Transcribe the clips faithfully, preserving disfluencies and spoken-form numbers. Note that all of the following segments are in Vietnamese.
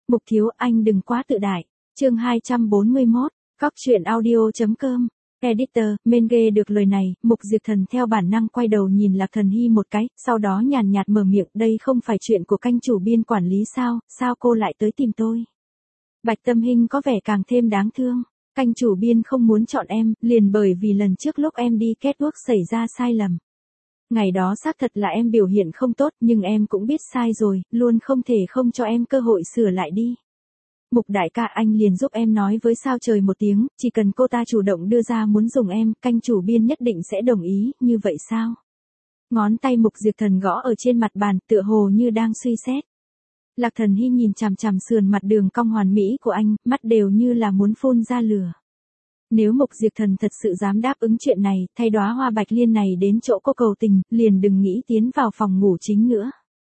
Mục thiếu, anh đừng quá tự đại. Chương hai trăm bốn mươi mốt, Góc truyện audio.com. Editor, men ghê được lời này, Mục Diệp Thần theo bản năng quay đầu nhìn Lạc Thần Hy một cái, sau đó nhàn nhạt mở miệng, đây không phải chuyện của canh chủ biên quản lý sao, sao cô lại tới tìm tôi? Bạch Tâm Hinh có vẻ càng thêm đáng thương. Canh chủ biên không muốn chọn em, liền bởi vì lần trước lúc em đi catwalk xảy ra sai lầm. Ngày đó xác thật là em biểu hiện không tốt, nhưng em cũng biết sai rồi, luôn không thể không cho em cơ hội sửa lại đi. Mục đại ca, anh liền giúp em nói với sao trời một tiếng, chỉ cần cô ta chủ động đưa ra muốn dùng em, canh chủ biên nhất định sẽ đồng ý, như vậy sao? Ngón tay Mục Diệp Thần gõ ở trên mặt bàn, tựa hồ như đang suy xét. Lạc Thần Hy nhìn chằm chằm sườn mặt đường cong hoàn mỹ của anh, mắt đều như là muốn phun ra lửa. Nếu Mục Diệp Thần thật sự dám đáp ứng chuyện này, thay đóa hoa bạch liên này đến chỗ cô cầu tình, liền đừng nghĩ tiến vào phòng ngủ chính nữa.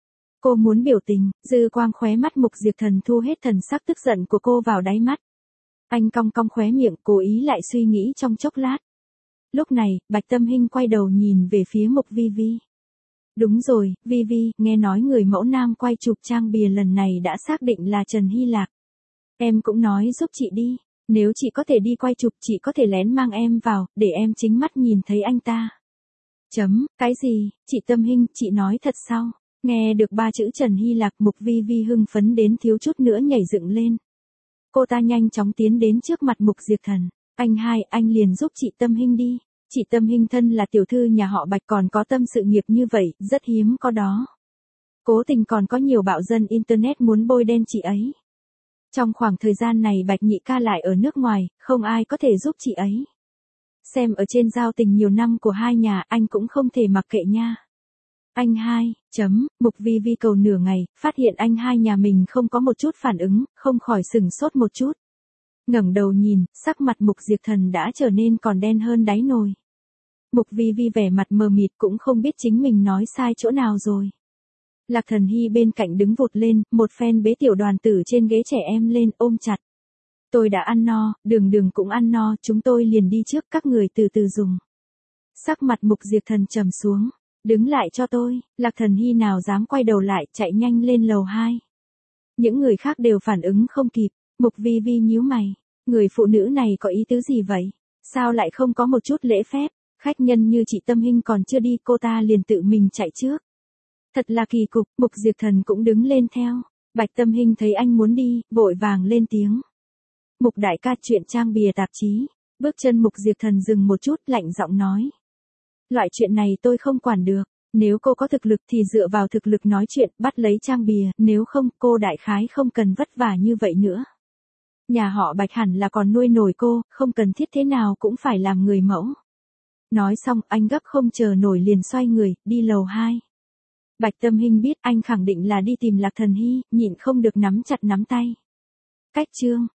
Cô muốn biểu tình, dư quang khóe mắt Mục Diệp Thần thu hết thần sắc tức giận của cô vào đáy mắt. Anh cong cong khóe miệng, cố ý lại suy nghĩ trong chốc lát. Lúc này, Bạch Tâm Hinh quay đầu nhìn về phía Mục Vi Vi. Đúng rồi, Vi Vi, nghe nói người mẫu nam quay chụp trang bìa lần này đã xác định là Trần Hy Lạc. Em cũng nói giúp chị đi, nếu chị có thể đi quay chụp chị có thể lén mang em vào, để em chính mắt nhìn thấy anh ta. Chấm, cái gì, chị Tâm Hinh, chị nói thật sao? Nghe được ba chữ Trần Hy Lạc, Mục Vi Vi hưng phấn đến thiếu chút nữa nhảy dựng lên. Cô ta nhanh chóng tiến đến trước mặt Mục Diệp Thần. Anh hai, anh liền giúp chị Tâm Hinh đi. Chị Tâm Hinh thân là tiểu thư nhà họ Bạch còn có tâm sự nghiệp như vậy, rất hiếm có đó. Cố tình còn có nhiều bạo dân Internet muốn bôi đen chị ấy. Trong khoảng thời gian này Bạch nhị ca lại ở nước ngoài, không ai có thể giúp chị ấy. Xem ở trên giao tình nhiều năm của hai nhà, anh cũng không thể mặc kệ nha. Anh hai, chấm, Mục Vi Vi cầu nửa ngày, phát hiện anh hai nhà mình không có một chút phản ứng, không khỏi sừng sốt một chút. Ngẩng đầu nhìn, sắc mặt Mục Diệp Thần đã trở nên còn đen hơn đáy nồi. Mục Vi Vi vẻ mặt mờ mịt cũng không biết chính mình nói sai chỗ nào rồi. Lạc Thần Hy bên cạnh đứng vụt lên, một phen bế tiểu đoàn tử trên ghế trẻ em lên ôm chặt. Tôi đã ăn no, Đường Đường cũng ăn no, chúng tôi liền đi trước, các người từ từ dùng. Sắc mặt Mục Diệp Thần trầm xuống. Đứng lại cho tôi, Lạc Thần Hy nào dám quay đầu lại, chạy nhanh lên lầu hai. Những người khác đều phản ứng không kịp, Mục Vi Vi nhíu mày. Người phụ nữ này có ý tứ gì vậy? Sao lại không có một chút lễ phép? Khách nhân như chị Tâm Hinh còn chưa đi, cô ta liền tự mình chạy trước. Thật là kỳ cục, Mục Diệp Thần cũng đứng lên theo. Bạch Tâm Hinh thấy anh muốn đi, vội vàng lên tiếng. Mục đại ca, chuyện trang bìa tạp chí. Bước chân Mục Diệp Thần dừng một chút, lạnh giọng nói. Loại chuyện này tôi không quản được, nếu cô có thực lực thì dựa vào thực lực nói chuyện, bắt lấy trang bìa, nếu không, cô đại khái không cần vất vả như vậy nữa. Nhà họ Bạch hẳn là còn nuôi nổi cô, không cần thiết thế nào cũng phải làm người mẫu. Nói xong, anh gấp không chờ nổi liền xoay người, đi lầu hai. Bạch Tâm Hinh biết anh khẳng định là đi tìm Lạc Thần Hy, nhịn không được nắm chặt nắm tay. Cách chương,